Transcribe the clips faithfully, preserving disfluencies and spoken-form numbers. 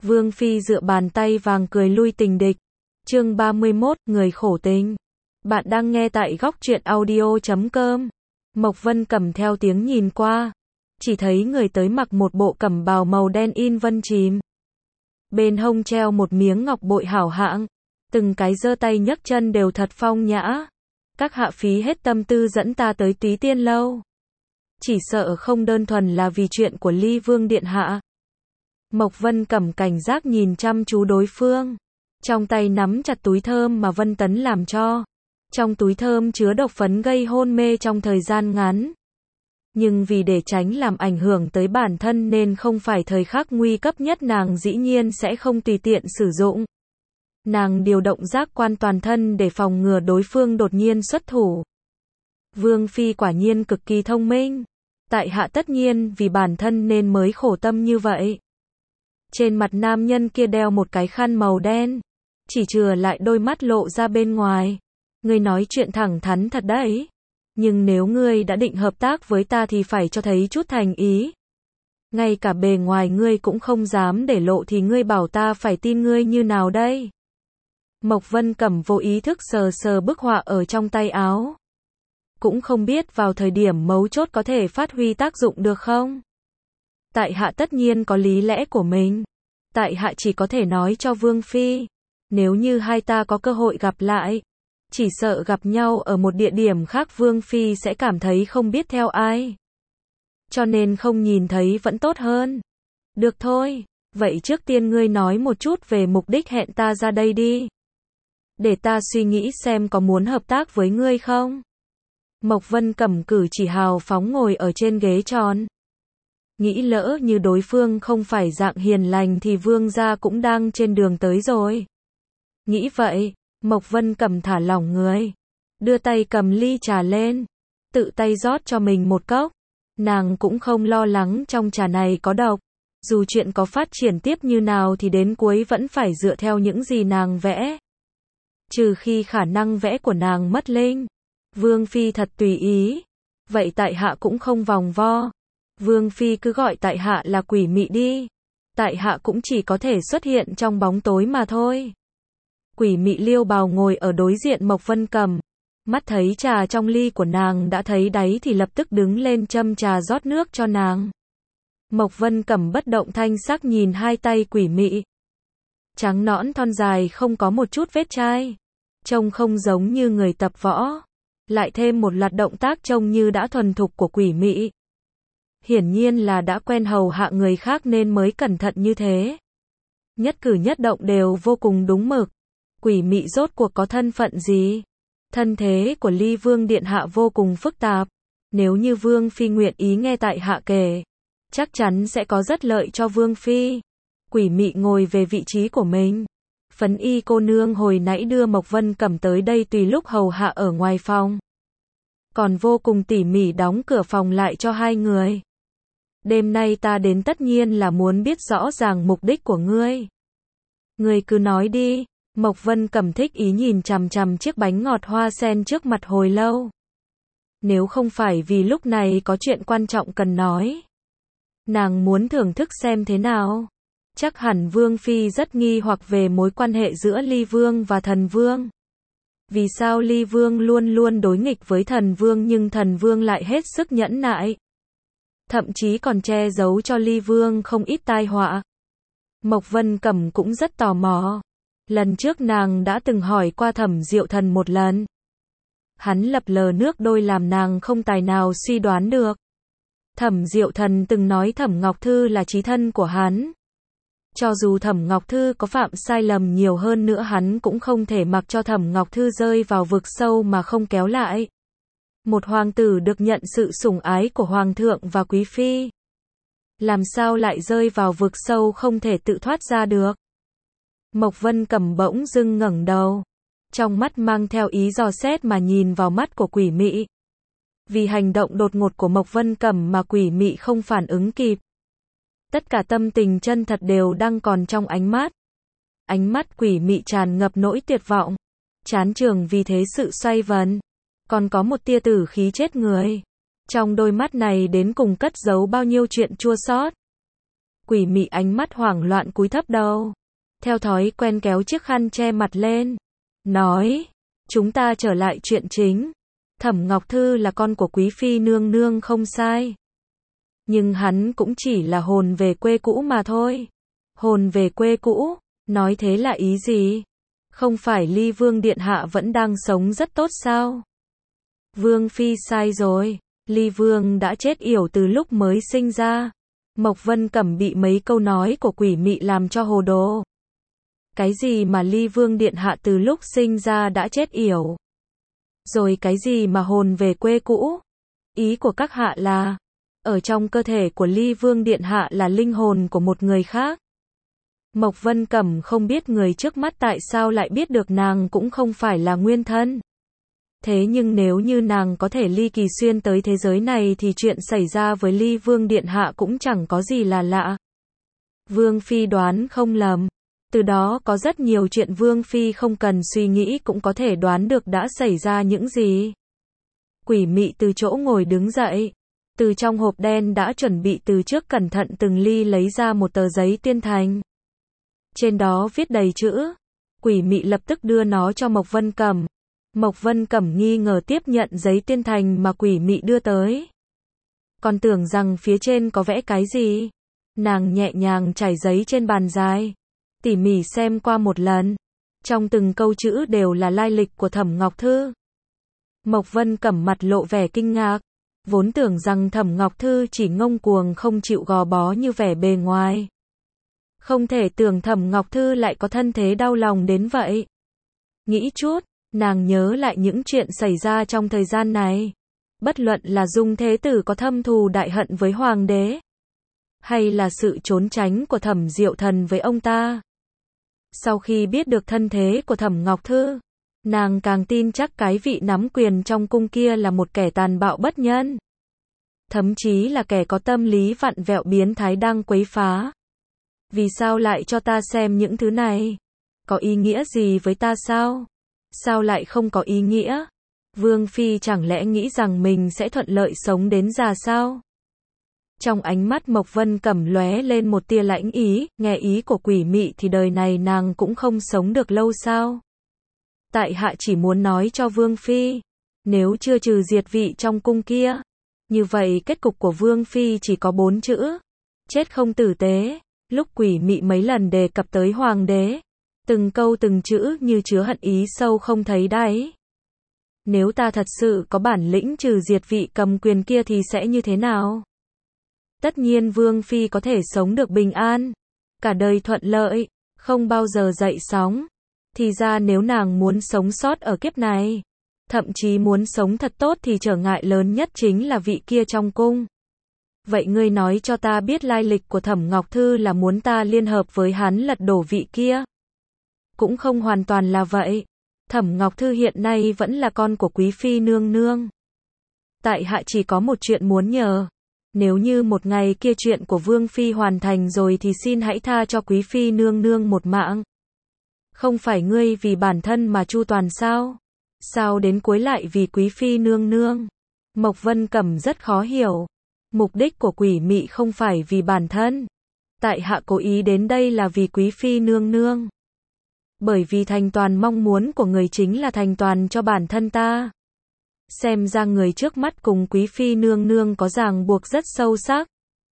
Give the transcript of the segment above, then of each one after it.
Vương Phi dựa bàn tay vàng cười lui tình địch. Chương ba mươi mốt, người khổ tình. Bạn đang nghe tại góc truyện audio chấm com. Mộc Vân cầm theo tiếng nhìn qua, chỉ thấy người tới mặc một bộ cẩm bào màu đen in vân chìm. Bên hông treo một miếng ngọc bội hảo hạng, từng cái giơ tay nhấc chân đều thật phong nhã. Các hạ phí hết tâm tư dẫn ta tới Túy Tiên lâu, chỉ sợ không đơn thuần là vì chuyện của Ly Vương điện hạ. Mộc Vân cầm cảnh giác nhìn chăm chú đối phương, trong tay nắm chặt túi thơm mà Vân Tấn làm cho. Trong túi thơm chứa độc phấn gây hôn mê trong thời gian ngắn. Nhưng vì để tránh làm ảnh hưởng tới bản thân nên không phải thời khắc nguy cấp nhất nàng dĩ nhiên sẽ không tùy tiện sử dụng. Nàng điều động giác quan toàn thân để phòng ngừa đối phương đột nhiên xuất thủ. Vương Phi quả nhiên cực kỳ thông minh. Tại hạ tất nhiên vì bản thân nên mới khổ tâm như vậy. Trên mặt nam nhân kia đeo một cái khăn màu đen, chỉ chừa lại đôi mắt lộ ra bên ngoài. Ngươi nói chuyện thẳng thắn thật đấy. Nhưng nếu ngươi đã định hợp tác với ta thì phải cho thấy chút thành ý. Ngay cả bề ngoài ngươi cũng không dám để lộ thì ngươi bảo ta phải tin ngươi như nào đây? Mộc Vân Cẩm vô ý thức sờ sờ bức họa ở trong tay áo. Cũng không biết vào thời điểm mấu chốt có thể phát huy tác dụng được không? Tại hạ tất nhiên có lý lẽ của mình. Tại hạ chỉ có thể nói cho Vương Phi, nếu như hai ta có cơ hội gặp lại, chỉ sợ gặp nhau ở một địa điểm khác Vương Phi sẽ cảm thấy không biết theo ai. Cho nên không nhìn thấy vẫn tốt hơn. Được thôi, vậy trước tiên ngươi nói một chút về mục đích hẹn ta ra đây đi. Để ta suy nghĩ xem có muốn hợp tác với ngươi không. Mộc Vân Cẩm cử chỉ hào phóng ngồi ở trên ghế tròn. Nghĩ lỡ như đối phương không phải dạng hiền lành thì Vương gia cũng đang trên đường tới rồi. Nghĩ vậy, Mộc Vân Cẩm thả lỏng người, đưa tay cầm ly trà lên, tự tay rót cho mình một cốc. Nàng cũng không lo lắng trong trà này có độc, dù chuyện có phát triển tiếp như nào thì đến cuối vẫn phải dựa theo những gì nàng vẽ. Trừ khi khả năng vẽ của nàng mất linh. Vương Phi thật tùy ý. Vậy tại hạ cũng không vòng vo. Vương Phi cứ gọi tại hạ là quỷ mị đi. Tại hạ cũng chỉ có thể xuất hiện trong bóng tối mà thôi. Quỷ mị liêu bào ngồi ở đối diện Mộc Vân Cẩm. Mắt thấy trà trong ly của nàng đã thấy đáy thì lập tức đứng lên châm trà rót nước cho nàng. Mộc Vân Cẩm bất động thanh sắc nhìn hai tay quỷ mị. Trắng nõn thon dài không có một chút vết chai. Trông không giống như người tập võ. Lại thêm một loạt động tác trông như đã thuần thục của quỷ mị. Hiển nhiên là đã quen hầu hạ người khác nên mới cẩn thận như thế. Nhất cử nhất động đều vô cùng đúng mực. Quỷ mị rốt cuộc có thân phận gì? Thân thế của Ly Vương điện hạ vô cùng phức tạp. Nếu như Vương Phi nguyện ý nghe tại hạ kể, chắc chắn sẽ có rất lợi cho Vương Phi. Quỷ mị ngồi về vị trí của mình. Phấn y cô nương hồi nãy đưa Mộc Vân Cẩm tới đây tùy lúc hầu hạ ở ngoài phòng. Còn vô cùng tỉ mỉ đóng cửa phòng lại cho hai người. Đêm nay ta đến tất nhiên là muốn biết rõ ràng mục đích của ngươi. Ngươi cứ nói đi. Mộc Vân Cẩm thích ý nhìn chằm chằm chiếc bánh ngọt hoa sen trước mặt hồi lâu. Nếu không phải vì lúc này có chuyện quan trọng cần nói, nàng muốn thưởng thức xem thế nào. Chắc hẳn Vương Phi rất nghi hoặc về mối quan hệ giữa Ly Vương và Thần Vương. Vì sao Ly Vương luôn luôn đối nghịch với Thần Vương nhưng Thần Vương lại hết sức nhẫn nại, thậm chí còn che giấu cho Ly Vương không ít tai họa. Mộc Vân Cẩm cũng rất tò mò. Lần trước nàng đã từng hỏi qua Thẩm Diệu Thần một lần. Hắn lập lờ nước đôi làm nàng không tài nào suy đoán được. Thẩm Diệu Thần từng nói Thẩm Ngọc Thư là chí thân của hắn. Cho dù Thẩm Ngọc Thư có phạm sai lầm nhiều hơn nữa hắn cũng không thể mặc cho Thẩm Ngọc Thư rơi vào vực sâu mà không kéo lại. Một hoàng tử được nhận sự sủng ái của hoàng thượng và quý phi, làm sao lại rơi vào vực sâu không thể tự thoát ra được. Mộc Vân Cẩm bỗng dưng ngẩng đầu, trong mắt mang theo ý dò xét mà nhìn vào mắt của quỷ mị. Vì hành động đột ngột của Mộc Vân Cẩm mà quỷ mị không phản ứng kịp. Tất cả tâm tình chân thật đều đang còn trong ánh mắt. Ánh mắt quỷ mị tràn ngập nỗi tuyệt vọng. Chán trường vì thế sự xoay vần. Còn có một tia tử khí chết người. Trong đôi mắt này đến cùng cất giấu bao nhiêu chuyện chua xót. Quỷ mị ánh mắt hoảng loạn cúi thấp đầu. Theo thói quen kéo chiếc khăn che mặt lên. Nói, chúng ta trở lại chuyện chính. Thẩm Ngọc Thư là con của Quý Phi nương nương không sai. Nhưng hắn cũng chỉ là hồn về quê cũ mà thôi. Hồn về quê cũ, nói thế là ý gì? Không phải Ly Vương Điện Hạ vẫn đang sống rất tốt sao? Vương Phi sai rồi, Ly Vương đã chết yểu từ lúc mới sinh ra. Mộc Vân Cẩm bị mấy câu nói của quỷ mị làm cho hồ đồ. Cái gì mà Ly Vương Điện Hạ từ lúc sinh ra đã chết yểu? Rồi cái gì mà hồn về quê cũ? Ý của các hạ là, ở trong cơ thể của Ly Vương Điện Hạ là linh hồn của một người khác. Mộc Vân Cẩm không biết người trước mắt tại sao lại biết được nàng cũng không phải là nguyên thân. Thế nhưng nếu như nàng có thể ly kỳ xuyên tới thế giới này thì chuyện xảy ra với Ly Vương Điện Hạ cũng chẳng có gì là lạ. Vương Phi đoán không lầm. Từ đó có rất nhiều chuyện Vương Phi không cần suy nghĩ cũng có thể đoán được đã xảy ra những gì. Quỷ mị từ chỗ ngồi đứng dậy. Từ trong hộp đen đã chuẩn bị từ trước cẩn thận từng ly lấy ra một tờ giấy tiên thành. Trên đó viết đầy chữ. Quỷ mị lập tức đưa nó cho Mộc Vân Cẩm. Mộc Vân Cẩm nghi ngờ tiếp nhận giấy tiên thành mà quỷ mị đưa tới. Còn tưởng rằng phía trên có vẽ cái gì. Nàng nhẹ nhàng trải giấy trên bàn dài. Tỉ mỉ xem qua một lần. Trong từng câu chữ đều là lai lịch của Thẩm Ngọc Thư. Mộc Vân Cẩm mặt lộ vẻ kinh ngạc. Vốn tưởng rằng Thẩm Ngọc Thư chỉ ngông cuồng không chịu gò bó như vẻ bề ngoài. Không thể tưởng Thẩm Ngọc Thư lại có thân thế đau lòng đến vậy. Nghĩ chút, nàng nhớ lại những chuyện xảy ra trong thời gian này. Bất luận là Dung Thế Tử có thâm thù đại hận với Hoàng đế, hay là sự trốn tránh của Thẩm Diệu Thần với ông ta. Sau khi biết được thân thế của Thẩm Ngọc Thư, nàng càng tin chắc cái vị nắm quyền trong cung kia là một kẻ tàn bạo bất nhân. Thậm chí là kẻ có tâm lý vặn vẹo biến thái đang quấy phá. Vì sao lại cho ta xem những thứ này? Có ý nghĩa gì với ta sao? Sao lại không có ý nghĩa? Vương Phi chẳng lẽ nghĩ rằng mình sẽ thuận lợi sống đến già sao? Trong ánh mắt Mộc Vân Cẩm lóe lên một tia lãnh ý, nghe ý của quỷ mị thì đời này nàng cũng không sống được lâu sao? Tại hạ chỉ muốn nói cho Vương Phi, nếu chưa trừ diệt vị trong cung kia, như vậy kết cục của Vương Phi chỉ có bốn chữ, chết không tử tế. Lúc quỷ mị mấy lần đề cập tới Hoàng đế, từng câu từng chữ như chứa hận ý sâu không thấy đáy. Nếu ta thật sự có bản lĩnh trừ diệt vị cầm quyền kia thì sẽ như thế nào? Tất nhiên Vương Phi có thể sống được bình an, cả đời thuận lợi, không bao giờ dậy sóng. Thì ra nếu nàng muốn sống sót ở kiếp này, thậm chí muốn sống thật tốt thì trở ngại lớn nhất chính là vị kia trong cung. Vậy ngươi nói cho ta biết lai lịch của Thẩm Ngọc Thư là muốn ta liên hợp với hắn lật đổ vị kia? Cũng không hoàn toàn là vậy. Thẩm Ngọc Thư hiện nay vẫn là con của Quý Phi nương nương. Tại hạ chỉ có một chuyện muốn nhờ. Nếu như một ngày kia chuyện của Vương Phi hoàn thành rồi thì xin hãy tha cho Quý Phi nương nương một mạng. Không phải ngươi vì bản thân mà chu toàn sao? Sao đến cuối lại vì Quý Phi nương nương? Mộc Vân Cẩm rất khó hiểu. Mục đích của quỷ mị không phải vì bản thân. Tại hạ cố ý đến đây là vì Quý Phi nương nương. Bởi vì thành toàn mong muốn của người chính là thành toàn cho bản thân ta. Xem ra người trước mắt cùng Quý Phi nương nương có ràng buộc rất sâu sắc.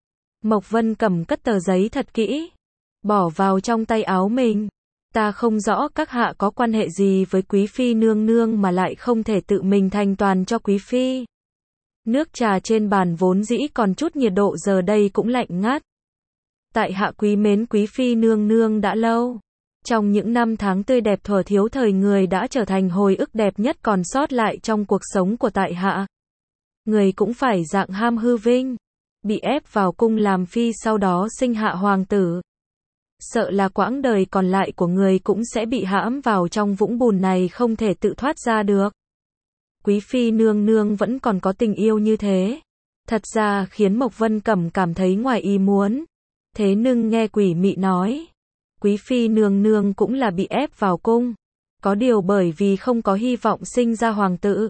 Mộc Vân Cẩm cất tờ giấy thật kỹ, bỏ vào trong tay áo mình. Ta không rõ các hạ có quan hệ gì với Quý Phi nương nương mà lại không thể tự mình thành toàn cho Quý Phi. Nước trà trên bàn vốn dĩ còn chút nhiệt độ giờ đây cũng lạnh ngắt. Tại hạ quý mến Quý Phi nương nương đã lâu. Trong những năm tháng tươi đẹp thuở thiếu thời người đã trở thành hồi ức đẹp nhất còn sót lại trong cuộc sống của tại hạ. Người cũng phải dạng ham hư vinh, bị ép vào cung làm phi sau đó sinh hạ hoàng tử. Sợ là quãng đời còn lại của người cũng sẽ bị hãm vào trong vũng bùn này không thể tự thoát ra được. Quý Phi nương nương vẫn còn có tình yêu như thế. Thật ra khiến Mộc Vân Cẩm cảm thấy ngoài ý muốn. Thế nhưng nghe quỷ mị nói, Quý Phi nương nương cũng là bị ép vào cung. Có điều bởi vì không có hy vọng sinh ra hoàng tử.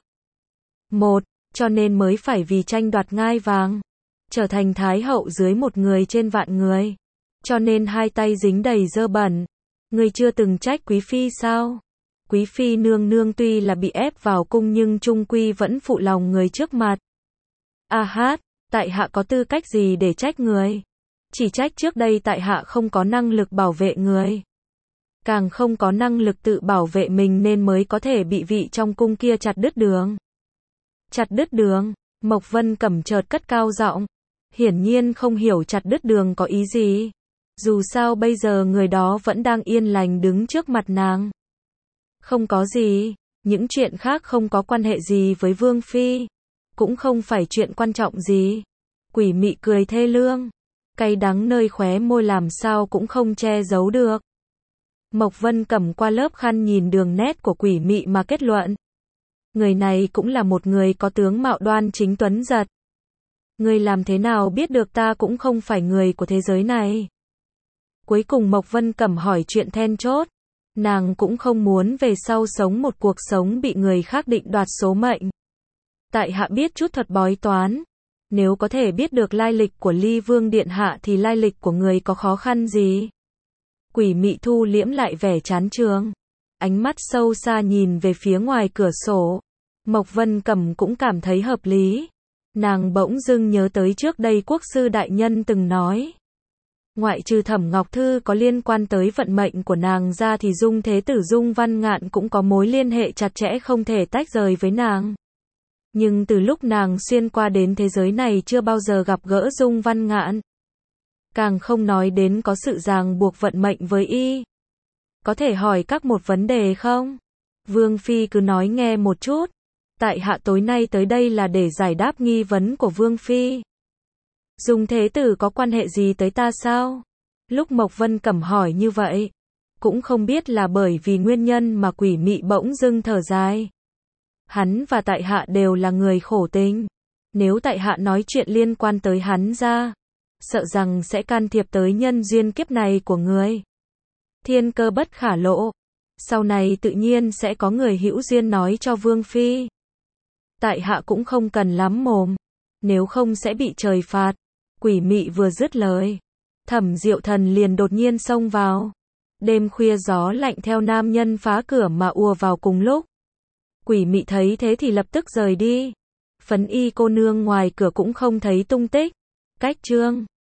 Một, cho nên mới phải vì tranh đoạt ngai vàng, trở thành thái hậu dưới một người trên vạn người. cho nên hai tay dính đầy dơ bẩn. Ngươi chưa từng trách quý phi sao? Quý phi nương nương tuy là bị ép vào cung nhưng chung quy vẫn phụ lòng người trước mặt. A hát, tại hạ có tư cách gì để trách người? Chỉ trách trước đây tại hạ không có năng lực bảo vệ người. Càng không có năng lực tự bảo vệ mình nên mới có thể bị vị trong cung kia chặt đứt đường. Chặt đứt đường, Mộc Vân Cẩm chợt cất cao giọng. Hiển nhiên không hiểu chặt đứt đường có ý gì. Dù sao bây giờ người đó vẫn đang yên lành đứng trước mặt nàng. Không có gì, những chuyện khác không có quan hệ gì với Vương Phi. Cũng không phải chuyện quan trọng gì. Quỷ mị cười thê lương. Cay đắng nơi khóe môi làm sao cũng không che giấu được. Mộc Vân Cẩm qua lớp khăn nhìn đường nét của quỷ mị mà kết luận. Người này cũng là một người có tướng mạo đoan chính tuấn giật. Người làm thế nào biết được ta cũng không phải người của thế giới này? Cuối cùng Mộc Vân Cẩm hỏi chuyện then chốt. Nàng cũng không muốn về sau sống một cuộc sống bị người khác định đoạt số mệnh. Tại hạ biết chút thuật bói toán. Nếu có thể biết được lai lịch của Ly Vương Điện Hạ thì lai lịch của người có khó khăn gì? Quỷ mị thu liễm lại vẻ chán chường. Ánh mắt sâu xa nhìn về phía ngoài cửa sổ. Mộc Vân Cẩm cũng cảm thấy hợp lý. Nàng bỗng dưng nhớ tới trước đây quốc sư đại nhân từng nói. Ngoại trừ Thẩm Ngọc Thư có liên quan tới vận mệnh của nàng ra thì Dung Thế Tử Dung Văn Ngạn cũng có mối liên hệ chặt chẽ không thể tách rời với nàng. Nhưng từ lúc nàng xuyên qua đến thế giới này chưa bao giờ gặp gỡ Dung Văn Ngạn. Càng không nói đến có sự ràng buộc vận mệnh với y. Có thể hỏi các một vấn đề không? Vương Phi cứ nói nghe một chút. Tại hạ tối nay tới đây là để giải đáp nghi vấn của Vương Phi. Dung Thế Tử có quan hệ gì tới ta sao? Lúc Mộc Vân Cẩm hỏi như vậy, cũng không biết là bởi vì nguyên nhân mà quỷ mị bỗng dưng thở dài. Hắn và tại hạ đều là người khổ tình. Nếu tại hạ nói chuyện liên quan tới hắn ra, sợ rằng sẽ can thiệp tới nhân duyên kiếp này của người. Thiên cơ bất khả lộ. Sau này tự nhiên sẽ có người hữu duyên nói cho Vương Phi. Tại hạ cũng không cần lắm mồm. Nếu không sẽ bị trời phạt. Quỷ mị vừa dứt lời. Thẩm Diệu Thần liền đột nhiên xông vào. Đêm khuya gió lạnh theo nam nhân phá cửa mà ùa vào cùng lúc. Quỷ mị thấy thế thì lập tức rời đi. Phấn y cô nương ngoài cửa cũng không thấy tung tích. Cách chương